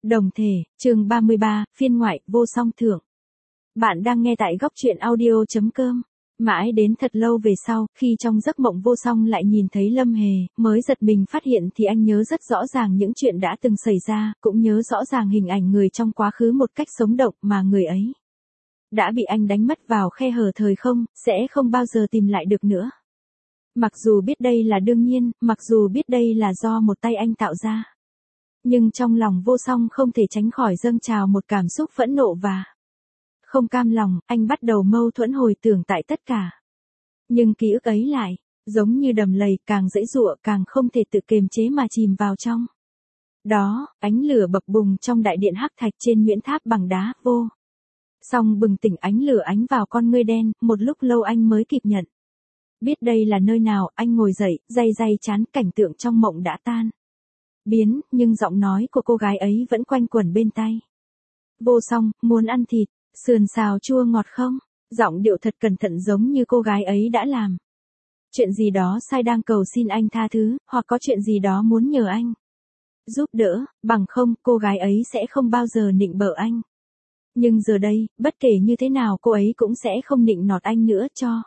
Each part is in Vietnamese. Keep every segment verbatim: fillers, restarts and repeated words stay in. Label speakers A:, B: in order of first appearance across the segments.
A: Đồng thể, chương ba mươi ba, phiên ngoại, vô song thưởng. Bạn đang nghe tại góc truyện audio chấm com. Mãi đến thật lâu về sau, khi trong giấc mộng vô song lại nhìn thấy Lâm Hề, mới giật mình phát hiện thì anh nhớ rất rõ ràng những chuyện đã từng xảy ra, cũng nhớ rõ ràng hình ảnh người trong quá khứ một cách sống động mà người ấy đã bị anh đánh mất vào khe hở thời không, sẽ không bao giờ tìm lại được nữa. Mặc dù biết đây là đương nhiên, mặc dù biết đây là do một tay anh tạo ra, nhưng trong lòng vô song không thể tránh khỏi dâng trào một cảm xúc phẫn nộ và không cam lòng. Anh bắt đầu mâu thuẫn hồi tưởng tại tất cả. Nhưng ký ức ấy lại, giống như đầm lầy, càng dãy dụa càng không thể tự kiềm chế mà chìm vào trong. Đó, ánh lửa bập bùng trong đại điện hắc thạch trên nhuyễn tháp bằng đá, vô song bừng tỉnh ánh lửa ánh vào con ngươi đen, một lúc lâu anh mới kịp nhận biết đây là nơi nào. Anh ngồi dậy, day day chán, cảnh tượng trong mộng đã tan biến, nhưng giọng nói của cô gái ấy vẫn quanh quẩn bên tai. Vô song, muốn ăn thịt sườn xào chua ngọt không? Giọng điệu thật cẩn thận, giống như cô gái ấy đã làm chuyện gì đó sai, đang cầu xin anh tha thứ, hoặc có chuyện gì đó muốn nhờ anh giúp đỡ, bằng không, cô gái ấy sẽ không bao giờ nịnh bợ anh. Nhưng giờ đây, bất kể như thế nào cô ấy cũng sẽ không nịnh nọt anh nữa, cho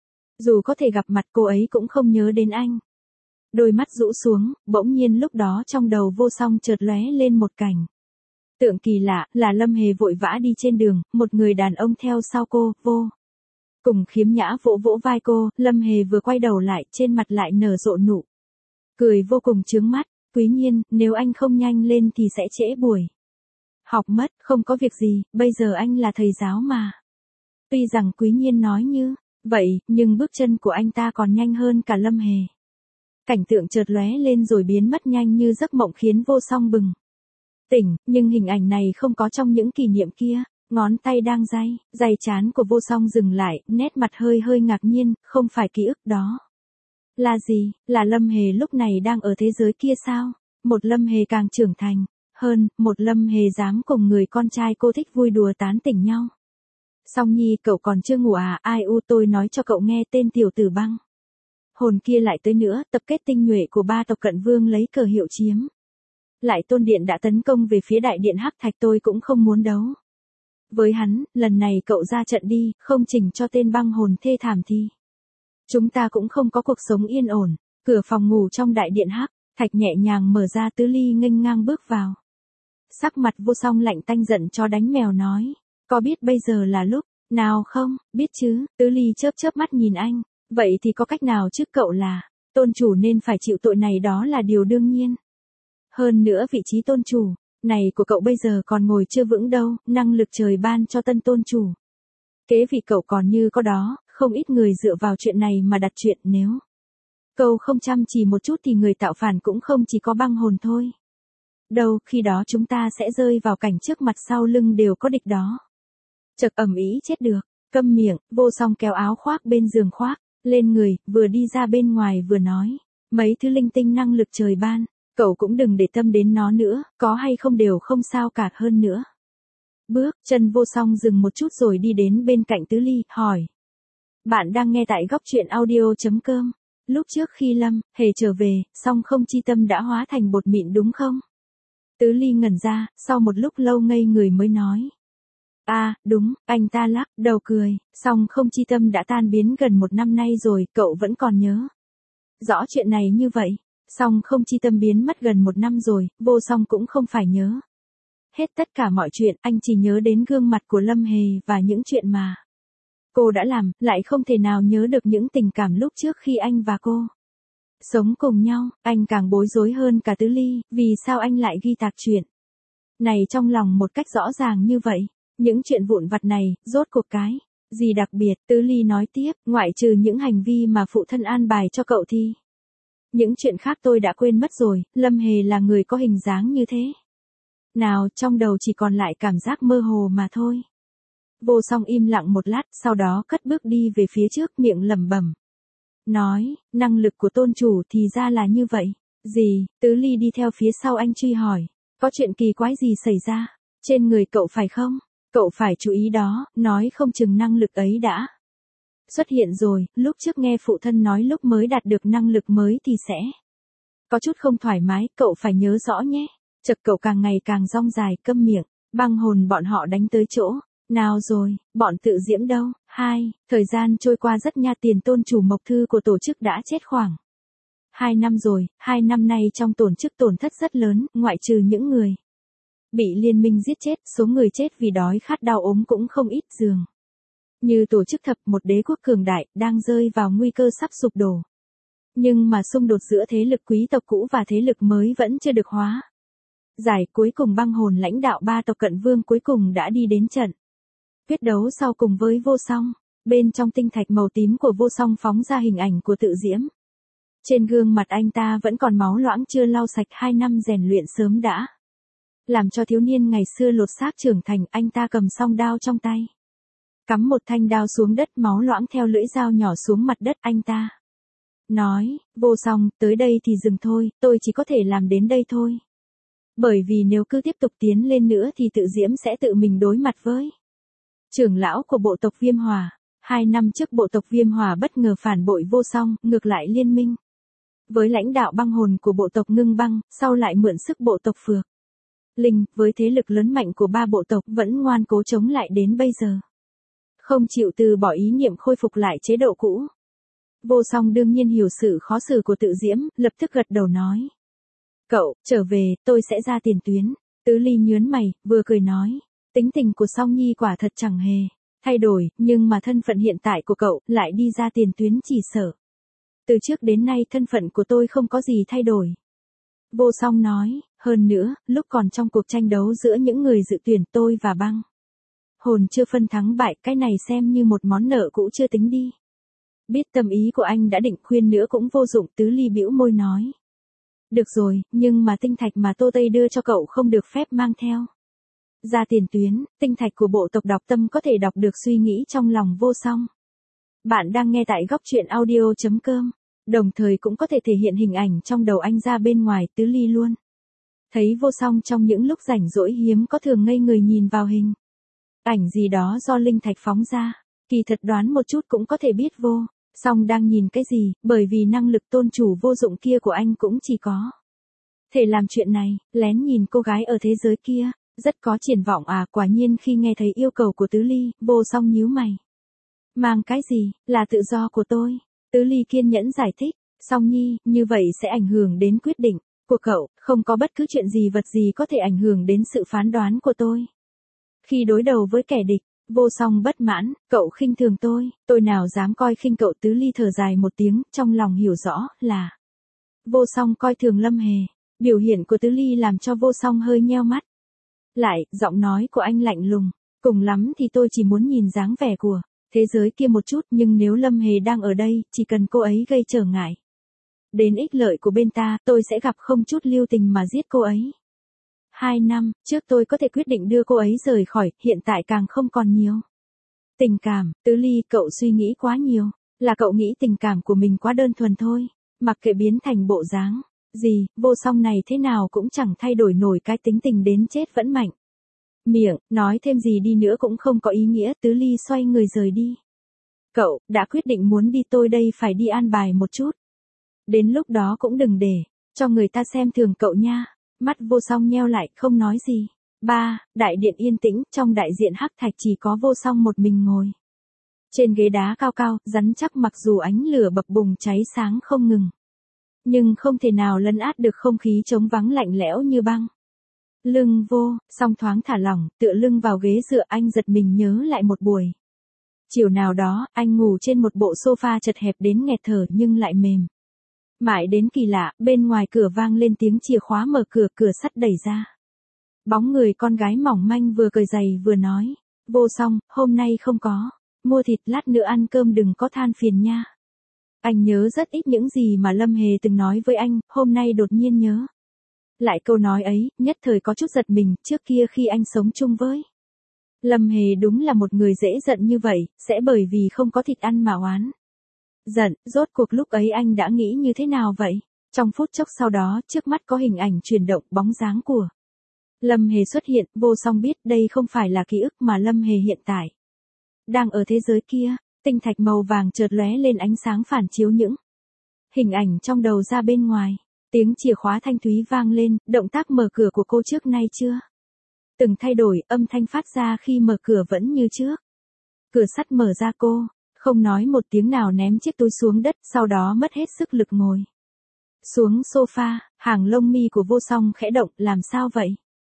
A: dù có thể gặp mặt cô ấy cũng không nhớ đến anh. Đôi mắt rũ xuống, bỗng nhiên lúc đó trong đầu vô song chợt lóe lên một cảnh tượng kỳ lạ, là Lâm Hề vội vã đi trên đường, một người đàn ông theo sau cô, vô cùng khiếm nhã vỗ vỗ vai cô. Lâm Hề vừa quay đầu lại, trên mặt lại nở rộ nụ cười vô cùng chướng mắt. Quý Nhiên, nếu anh không nhanh lên thì sẽ trễ buổi học mất. Không có việc gì, bây giờ anh là thầy giáo mà. Tuy rằng Quý Nhiên nói như vậy, nhưng bước chân của anh ta còn nhanh hơn cả Lâm Hề. Cảnh tượng chợt lóe lên rồi biến mất nhanh như giấc mộng, khiến vô song bừng tỉnh, nhưng hình ảnh này không có trong những kỷ niệm kia. Ngón tay đang day, day chán của vô song dừng lại, nét mặt hơi hơi ngạc nhiên. Không phải ký ức đó là gì? Là Lâm Hề lúc này đang ở thế giới kia sao? Một Lâm Hề càng trưởng thành hơn, một Lâm Hề dám cùng người con trai cô thích vui đùa tán tỉnh nhau. Song Nhi, cậu còn chưa ngủ à? Ai u, tôi nói cho cậu nghe, tên tiểu tử băng hồn kia lại tới nữa. Tập kết tinh nhuệ của ba tộc Cận Vương lấy cờ hiệu chiếm lại Tôn Điện đã tấn công về phía đại điện hắc thạch, tôi cũng không muốn đấu với hắn. Lần này cậu ra trận đi, không chỉnh cho tên băng hồn thê thảm thì chúng ta cũng không có cuộc sống yên ổn. Cửa phòng ngủ trong đại điện hắc thạch nhẹ nhàng mở ra, Tứ Ly nghênh ngang bước vào. Sắc mặt vô song lạnh tanh, giận chó đánh mèo nói, có biết bây giờ là lúc nào không? Biết chứ. Tứ Ly chớp chớp mắt nhìn anh, vậy thì có cách nào chứ? Cậu là tôn chủ nên phải chịu tội này, đó là điều đương nhiên. Hơn nữa vị trí tôn chủ này của cậu bây giờ còn ngồi chưa vững đâu, năng lực trời ban cho tân tôn chủ kế vị cậu còn như có đó, không ít người dựa vào chuyện này mà đặt chuyện. Nếu cậu không chăm chỉ một chút thì người tạo phản cũng không chỉ có băng hồn thôi đâu, khi đó chúng ta sẽ rơi vào cảnh trước mặt sau lưng đều có địch đó. Chật, ầm ĩ chết được. Câm miệng. Vô song kéo áo khoác bên giường khoác lên người, vừa đi ra bên ngoài vừa nói, mấy thứ linh tinh năng lực trời ban, cậu cũng đừng để tâm đến nó nữa, có hay không đều không sao cả. Hơn nữa, bước chân vô song dừng một chút rồi đi đến bên cạnh Tứ Ly, hỏi, bạn đang nghe tại góc truyện audio chấm com. Lúc trước khi Lâm Hề trở về, Song Không Chi Tâm đã hóa thành bột mịn đúng không? Tứ Ly ngẩn ra, sau một lúc lâu ngây người mới nói, à, đúng. Anh ta lắc đầu cười, Song Không Chi Tâm đã tan biến gần một năm nay rồi, cậu vẫn còn nhớ rõ chuyện này như vậy? Song Không Chi Tâm biến mất gần một năm rồi, vô song cũng không phải nhớ hết tất cả mọi chuyện, anh chỉ nhớ đến gương mặt của Lâm Hề và những chuyện mà cô đã làm, lại không thể nào nhớ được những tình cảm lúc trước khi anh và cô sống cùng nhau. Anh càng bối rối hơn cả Tứ Ly, vì sao anh lại ghi tạc chuyện này trong lòng một cách rõ ràng như vậy? Những chuyện vụn vặt này, rốt cuộc cái gì đặc biệt? Tứ Ly nói tiếp, ngoại trừ những hành vi mà phụ thân an bài cho cậu thì những chuyện khác tôi đã quên mất rồi. Lâm Hề là người có hình dáng như thế nào? Trong đầu chỉ còn lại cảm giác mơ hồ mà thôi. Vô song im lặng một lát, sau đó cất bước đi về phía trước, miệng lẩm bẩm nói, năng lực của tôn chủ thì ra là như vậy. Gì? Tứ Ly đi theo phía sau anh truy hỏi, có chuyện kỳ quái gì xảy ra trên người cậu phải không? Cậu phải chú ý đó, nói không chừng năng lực ấy đã xuất hiện rồi. Lúc trước nghe phụ thân nói lúc mới đạt được năng lực mới thì sẽ có chút không thoải mái, cậu phải nhớ rõ nhé. Chật cậu càng ngày càng rong dài, câm miệng, băng hồn bọn họ đánh tới chỗ. Nào rồi, bọn tự diễm đâu? Hai, thời gian trôi qua rất nha, tiền tôn chủ mộc thư của tổ chức đã chết khoảng hai năm rồi, hai năm nay trong tổ chức tổn thất rất lớn, ngoại trừ những người bị liên minh giết chết, số người chết vì đói khát đau ốm cũng không ít, dường như tổ chức thập, một đế quốc cường đại, đang rơi vào nguy cơ sắp sụp đổ. Nhưng mà xung đột giữa thế lực quý tộc cũ và thế lực mới vẫn chưa được hóa giải, cuối cùng băng hồn lãnh đạo ba tộc cận vương cuối cùng đã đi đến trận quyết đấu sau cùng với vô song. Bên trong tinh thạch màu tím của vô song phóng ra hình ảnh của tự diễm. Trên gương mặt anh ta vẫn còn máu loãng chưa lau sạch, hai năm rèn luyện sớm đã làm cho thiếu niên ngày xưa lột xác trưởng thành. Anh ta cầm song đao trong tay, cắm một thanh đao xuống đất, máu loãng theo lưỡi dao nhỏ xuống mặt đất. Anh ta nói, vô song, tới đây thì dừng thôi, tôi chỉ có thể làm đến đây thôi. Bởi vì nếu cứ tiếp tục tiến lên nữa thì tự diễm sẽ tự mình đối mặt với trưởng lão của bộ tộc Viêm Hỏa. Hai năm trước bộ tộc Viêm Hỏa bất ngờ phản bội vô song, ngược lại liên minh với lãnh đạo băng hồn của bộ tộc Ngưng Băng, sau lại mượn sức bộ tộc Phược Linh, với thế lực lớn mạnh của ba bộ tộc vẫn ngoan cố chống lại đến bây giờ. Không chịu từ bỏ ý niệm khôi phục lại chế độ cũ. Vô song đương nhiên hiểu sự khó xử của tự diễm, lập tức gật đầu nói. Cậu, trở về, tôi sẽ ra tiền tuyến. Tứ Ly nhớn mày, vừa cười nói. Tính tình của Song Nhi quả thật chẳng hề thay đổi, nhưng mà thân phận hiện tại của cậu lại đi ra tiền tuyến, chỉ sợ từ trước đến nay thân phận của tôi không có gì thay đổi. Vô song nói, hơn nữa, lúc còn trong cuộc tranh đấu giữa những người dự tuyển tôi và băng hồn chưa phân thắng bại, cái này xem như một món nợ cũ chưa tính đi. Biết tâm ý của anh đã định khuyên nữa cũng vô dụng. Tứ Ly bĩu môi nói. Được rồi, nhưng mà tinh thạch mà Tô Tây đưa cho cậu không được phép mang theo ra tiền tuyến. Tinh thạch của bộ tộc đọc tâm có thể đọc được suy nghĩ trong lòng vô song. Bạn đang nghe tại góc truyện audio chấm com, đồng thời cũng có thể thể hiện hình ảnh trong đầu anh ra bên ngoài. Tứ Ly luôn thấy vô song trong những lúc rảnh rỗi hiếm có thường ngây người nhìn vào hình ảnh gì đó do linh thạch phóng ra. Kỳ thật đoán một chút cũng có thể biết vô song đang nhìn cái gì, bởi vì năng lực tôn chủ vô dụng kia của anh cũng chỉ có thể làm chuyện này, lén nhìn cô gái ở thế giới kia. Rất có triển vọng à. Quả nhiên khi nghe thấy yêu cầu của Tứ Ly, vô song nhíu mày. Mang cái gì, là tự do của tôi. Tứ Ly kiên nhẫn giải thích. Song Nhi, như vậy sẽ ảnh hưởng đến quyết định của cậu, không có bất cứ chuyện gì vật gì có thể ảnh hưởng đến sự phán đoán của tôi. Khi đối đầu với kẻ địch, vô song bất mãn, cậu khinh thường tôi, tôi nào dám coi khinh cậu. Tứ Ly thở dài một tiếng, trong lòng hiểu rõ là vô song coi thường Lâm Hề. Biểu hiện của Tứ Ly làm cho vô song hơi nheo mắt lại, giọng nói của anh lạnh lùng. Cùng lắm thì tôi chỉ muốn nhìn dáng vẻ của thế giới kia một chút, nhưng nếu Lâm Hề đang ở đây, chỉ cần cô ấy gây trở ngại đến ích lợi của bên ta, tôi sẽ gặp không chút lưu tình mà giết cô ấy. Hai năm trước tôi có thể quyết định đưa cô ấy rời khỏi, hiện tại càng không còn nhiều tình cảm. Tứ Ly, cậu suy nghĩ quá nhiều, là cậu nghĩ tình cảm của mình quá đơn thuần thôi. Mặc kệ biến thành bộ dáng gì, vô song này thế nào cũng chẳng thay đổi nổi cái tính tình đến chết vẫn mạnh miệng, nói thêm gì đi nữa cũng không có ý nghĩa. Tứ Ly xoay người rời đi. Cậu đã quyết định muốn đi, tôi đây phải đi an bài một chút. Đến lúc đó cũng đừng để cho người ta xem thường cậu nha. Mắt vô song nheo lại, không nói gì. Ba, đại điện yên tĩnh, trong đại diện hắc thạch chỉ có vô song một mình ngồi trên ghế đá cao cao, rắn chắc, mặc dù ánh lửa bập bùng cháy sáng không ngừng, nhưng không thể nào lấn át được không khí trống vắng lạnh lẽo như băng. Lưng vô song thoáng thả lỏng, tựa lưng vào ghế dựa. Anh giật mình nhớ lại một buổi chiều nào đó, anh ngủ trên một bộ sofa chật hẹp đến nghẹt thở nhưng lại mềm mại đến kỳ lạ. Bên ngoài cửa vang lên tiếng chìa khóa mở cửa, cửa sắt đẩy ra. Bóng người con gái mỏng manh vừa cởi giày vừa nói. Vô song, hôm nay không có mua thịt, lát nữa ăn cơm đừng có than phiền nha. Anh nhớ rất ít những gì mà Lâm Hề từng nói với anh, hôm nay đột nhiên nhớ lại câu nói ấy, nhất thời có chút giật mình. Trước kia khi anh sống chung với Lâm Hề đúng là một người dễ giận như vậy, sẽ bởi vì không có thịt ăn mà oán giận. Rốt cuộc lúc ấy anh đã nghĩ như thế nào vậy? Trong phút chốc sau đó, trước mắt có hình ảnh chuyển động, bóng dáng của Lâm Hề xuất hiện. Vô song biết đây không phải là ký ức mà Lâm Hề hiện tại đang ở thế giới kia. Tinh thạch màu vàng chợt lóe lên ánh sáng phản chiếu những hình ảnh trong đầu ra bên ngoài. Tiếng chìa khóa thanh thúy vang lên, động tác mở cửa của cô trước nay chưa từng thay đổi, âm thanh phát ra khi mở cửa vẫn như trước. Cửa sắt mở ra, cô không nói một tiếng nào ném chiếc túi xuống đất, sau đó mất hết sức lực ngồi xuống sofa. Hàng lông mi của Vô Song khẽ động, làm sao vậy?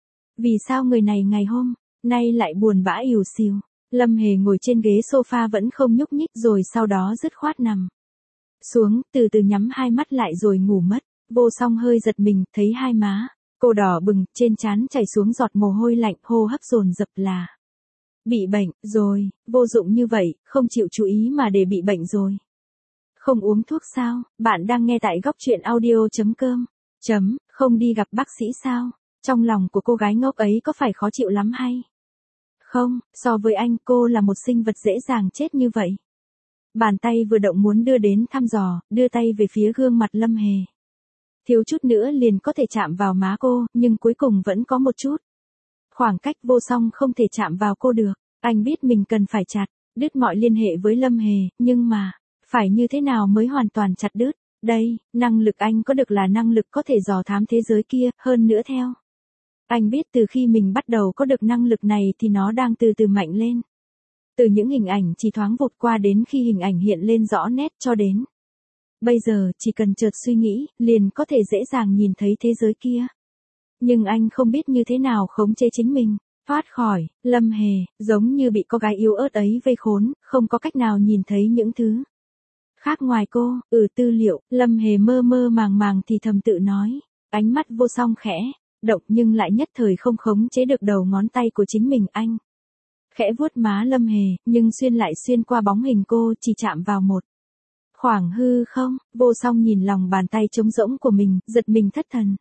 A: Vì sao người này ngày hôm nay lại buồn bã ỉu xìu? Lâm Hề ngồi trên ghế sofa vẫn không nhúc nhích, rồi sau đó dứt khoát nằm xuống, từ từ nhắm hai mắt lại rồi ngủ mất. Vô Song hơi giật mình, thấy hai má cô đỏ bừng, trên trán chảy xuống giọt mồ hôi lạnh, hô hấp dồn dập. Là bị bệnh rồi? Vô dụng như vậy, không chịu chú ý mà để bị bệnh rồi. Không uống thuốc sao? Bạn đang nghe tại góc truyện audio chấm com. Chấm, không đi gặp bác sĩ sao? Trong lòng của cô gái ngốc ấy có phải khó chịu lắm hay không? So với anh, cô là một sinh vật dễ dàng chết như vậy. Bàn tay vừa động muốn đưa đến thăm dò, đưa tay về phía gương mặt Lâm Hề. Thiếu chút nữa liền có thể chạm vào má cô, nhưng cuối cùng vẫn có một chút khoảng cách. Vô Song không thể chạm vào cô được. Anh biết mình cần phải chặt đứt mọi liên hệ với Lâm Hề, nhưng mà phải như thế nào mới hoàn toàn chặt đứt? Đây, năng lực anh có được là năng lực có thể dò thám thế giới kia, hơn nữa theo anh biết từ khi mình bắt đầu có được năng lực này thì nó đang từ từ mạnh lên. Từ những hình ảnh chỉ thoáng vụt qua đến khi hình ảnh hiện lên rõ nét cho đến bây giờ chỉ cần chợt suy nghĩ, liền có thể dễ dàng nhìn thấy thế giới kia. Nhưng anh không biết như thế nào khống chế chính mình, thoát khỏi. Lâm Hề, giống như bị con gái yếu ớt ấy vây khốn, không có cách nào nhìn thấy những thứ khác ngoài cô. Ừ, tư liệu. Lâm Hề mơ mơ màng màng thì thầm tự nói. Ánh mắt Vô Song khẽ động nhưng lại nhất thời không khống chế được đầu ngón tay của chính mình. Anh khẽ vuốt má Lâm Hề, nhưng xuyên lại xuyên qua bóng hình cô, chỉ chạm vào một khoảng hư không. Vô Song nhìn lòng bàn tay trống rỗng của mình, giật mình thất thần.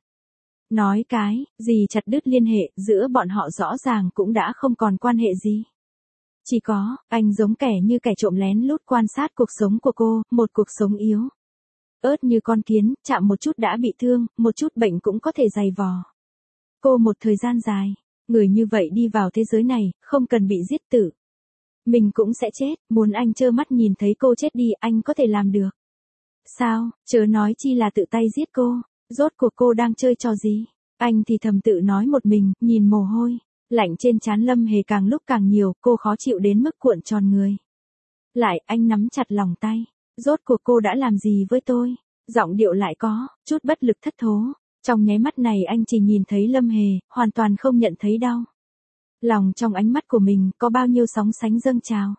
A: Nói cái gì chặt đứt liên hệ, giữa bọn họ rõ ràng cũng đã không còn quan hệ gì. Chỉ có, anh giống kẻ như kẻ trộm lén lút quan sát cuộc sống của cô, một cuộc sống yếu ớt như con kiến, chạm một chút đã bị thương, một chút bệnh cũng có thể dày vò cô một thời gian dài. Người như vậy đi vào thế giới này, không cần bị giết tử, mình cũng sẽ chết. Muốn anh trơ mắt nhìn thấy cô chết đi, anh có thể làm được sao? Chớ nói chi là tự tay giết cô. Rốt cuộc cô đang chơi trò gì? Anh thì thầm tự nói một mình, nhìn mồ hôi lạnh trên trán Lâm Hề càng lúc càng nhiều, cô khó chịu đến mức cuộn tròn người lại. Anh nắm chặt lòng tay. Rốt cuộc cô đã làm gì với tôi? Giọng điệu lại có chút bất lực thất thố. Trong nháy mắt này anh chỉ nhìn thấy Lâm Hề, hoàn toàn không nhận thấy đau lòng trong ánh mắt của mình có bao nhiêu sóng sánh dâng trào.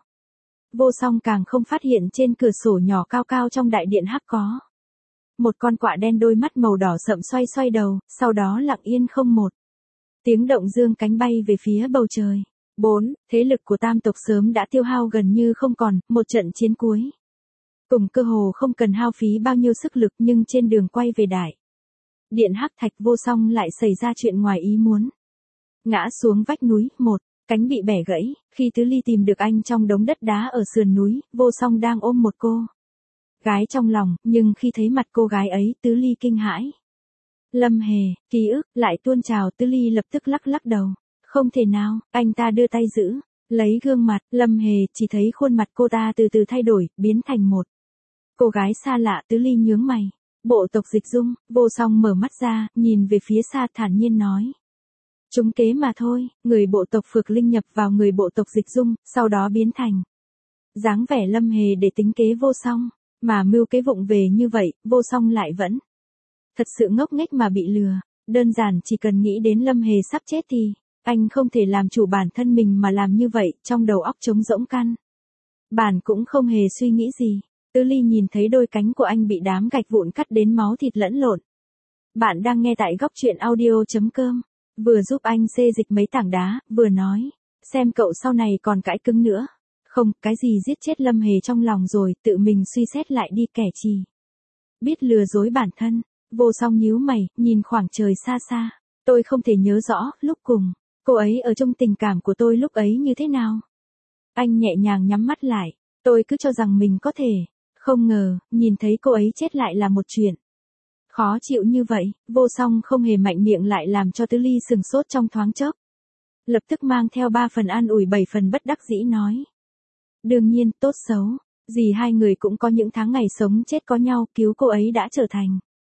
A: Vô Song càng không phát hiện trên cửa sổ nhỏ cao cao trong đại điện hắc có một con quạ đen đôi mắt màu đỏ sậm xoay xoay đầu, sau đó lặng yên không một tiếng động dương cánh bay về phía bầu trời. bốn. Thế lực của tam tộc sớm đã tiêu hao gần như không còn, một trận chiến cuối cùng cơ hồ không cần hao phí bao nhiêu sức lực, nhưng trên đường quay về đại điện hắc thạch, Vô Song lại xảy ra chuyện ngoài ý muốn. Ngã xuống vách núi, một cánh bị bẻ gãy. Khi Tứ Ly tìm được anh trong đống đất đá ở sườn núi, Vô Song đang ôm một cô gái trong lòng, nhưng khi thấy mặt cô gái ấy, Tứ Ly kinh hãi. Lâm Hề, ký ức lại tuôn trào. Tứ Ly lập tức lắc lắc đầu. Không thể nào. Anh ta đưa tay giữ lấy gương mặt Lâm Hề, chỉ thấy khuôn mặt cô ta từ từ thay đổi, biến thành một cô gái xa lạ. Tứ Ly nhướng mày. Bộ tộc Dịch Dung. Vô Song mở mắt ra, nhìn về phía xa, thản nhiên nói. Trúng kế mà thôi. Người bộ tộc Phược Linh nhập vào người bộ tộc Dịch Dung, sau đó biến thành dáng vẻ Lâm Hề để tính kế Vô Song. Mà mưu kế vụng về như vậy, Vô Song lại vẫn thật sự ngốc nghếch mà bị lừa. Đơn giản chỉ cần nghĩ đến Lâm Hề sắp chết thì anh không thể làm chủ bản thân mình mà làm như vậy, trong đầu óc trống rỗng căn bản cũng không hề suy nghĩ gì. Tứ Ly nhìn thấy đôi cánh của anh bị đám gạch vụn cắt đến máu thịt lẫn lộn. Bạn đang nghe tại góc truyện audio chấm com. Vừa giúp anh xê dịch mấy tảng đá, vừa nói. Xem cậu sau này còn cãi cứng nữa. Không, cái gì giết chết Lâm Hề trong lòng rồi, tự mình suy xét lại đi, kẻ chỉ biết lừa dối bản thân. Vô Song nhíu mày, nhìn khoảng trời xa xa. Tôi không thể nhớ rõ, lúc cùng cô ấy ở trong tình cảm của tôi lúc ấy như thế nào. Anh nhẹ nhàng nhắm mắt lại. Tôi cứ cho rằng mình có thể. Không ngờ, nhìn thấy cô ấy chết lại là một chuyện khó chịu như vậy. Vô Song không hề mạnh miệng lại làm cho Tứ Ly sừng sốt trong thoáng chốc. Lập tức mang theo ba phần an ủi bảy phần bất đắc dĩ nói. Đương nhiên, tốt xấu gì hai người cũng có những tháng ngày sống chết có nhau, cứu cô ấy đã trở thành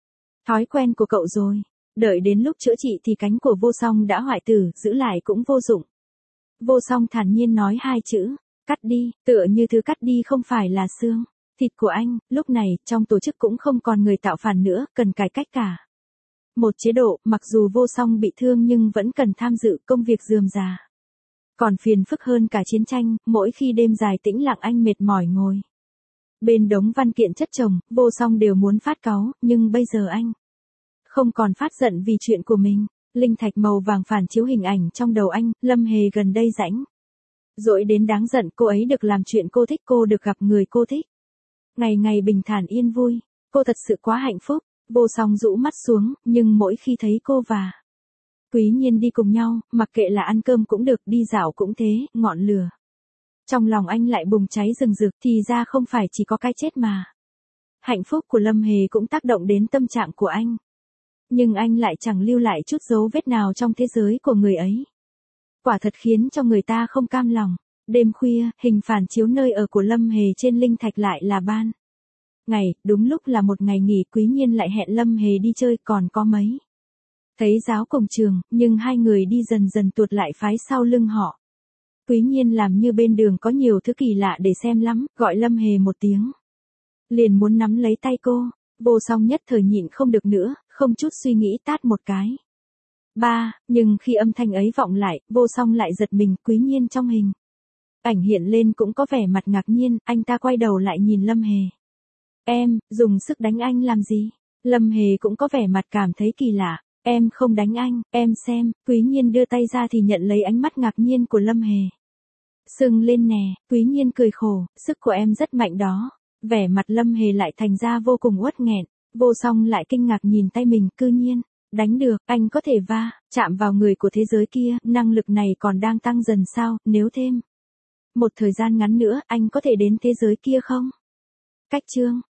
A: Thói quen của cậu rồi. Đợi đến lúc chữa trị thì cánh của vô song đã hoại tử, giữ lại cũng vô dụng. Vô song thản nhiên nói hai chữ, cắt đi, tựa như thứ cắt đi không phải là xương, thịt của anh. Lúc này, trong tổ chức cũng không còn người tạo phản nữa, cần cải cách cả. Một chế độ, mặc dù vô song bị thương nhưng vẫn cần tham dự công việc rườm rà. Còn phiền phức hơn cả chiến tranh, mỗi khi đêm dài tĩnh lặng anh mệt mỏi ngồi bên đống văn kiện chất chồng, vô song đều muốn phát cáu, nhưng bây giờ anh không còn phát giận vì chuyện của mình. Linh thạch màu vàng phản chiếu hình ảnh trong đầu anh, Lâm Hề gần đây rãnh rỗi đến đáng giận, cô ấy được làm chuyện cô thích, cô được gặp người cô thích. Ngày ngày bình thản yên vui, cô thật sự quá hạnh phúc. Vô song rũ mắt xuống, nhưng mỗi khi thấy cô và Quý Nhiên đi cùng nhau, mặc kệ là ăn cơm cũng được, đi dạo cũng thế, ngọn lửa trong lòng anh lại bùng cháy rừng rực, thì ra không phải chỉ có cái chết mà. Hạnh phúc của Lâm Hề cũng tác động đến tâm trạng của anh. Nhưng anh lại chẳng lưu lại chút dấu vết nào trong thế giới của người ấy. Quả thật khiến cho người ta không cam lòng. Đêm khuya, hình phản chiếu nơi ở của Lâm Hề trên linh thạch lại là ban ngày, đúng lúc là một ngày nghỉ. Quý Nhiên lại hẹn Lâm Hề đi chơi, còn có mấy thấy giáo cổng trường, nhưng hai người đi dần dần tuột lại phái sau lưng họ. Quý Nhiên làm như bên đường có nhiều thứ kỳ lạ để xem lắm, gọi Lâm Hề một tiếng, liền muốn nắm lấy tay cô. Vô song nhất thời nhịn không được nữa, không chút suy nghĩ tát một cái. Ba, nhưng khi âm thanh ấy vọng lại, vô song lại giật mình. Quý Nhiên trong hình ảnh hiện lên cũng có vẻ mặt ngạc nhiên, anh ta quay đầu lại nhìn Lâm Hề. Em, dùng sức đánh anh làm gì? Lâm Hề cũng có vẻ mặt cảm thấy kỳ lạ. Em không đánh anh, em xem. Quý Nhiên đưa tay ra thì nhận lấy ánh mắt ngạc nhiên của Lâm Hề. Sưng lên nè. Quý Nhiên cười khổ, sức của em rất mạnh đó. Vẻ mặt Lâm Hề lại thành ra vô cùng uất nghẹn. Vô song lại kinh ngạc nhìn tay mình, cư nhiên đánh được, anh có thể va chạm vào người của thế giới kia, năng lực này còn đang tăng dần sao? Nếu thêm một thời gian ngắn nữa, anh có thể đến thế giới kia không? Cách chương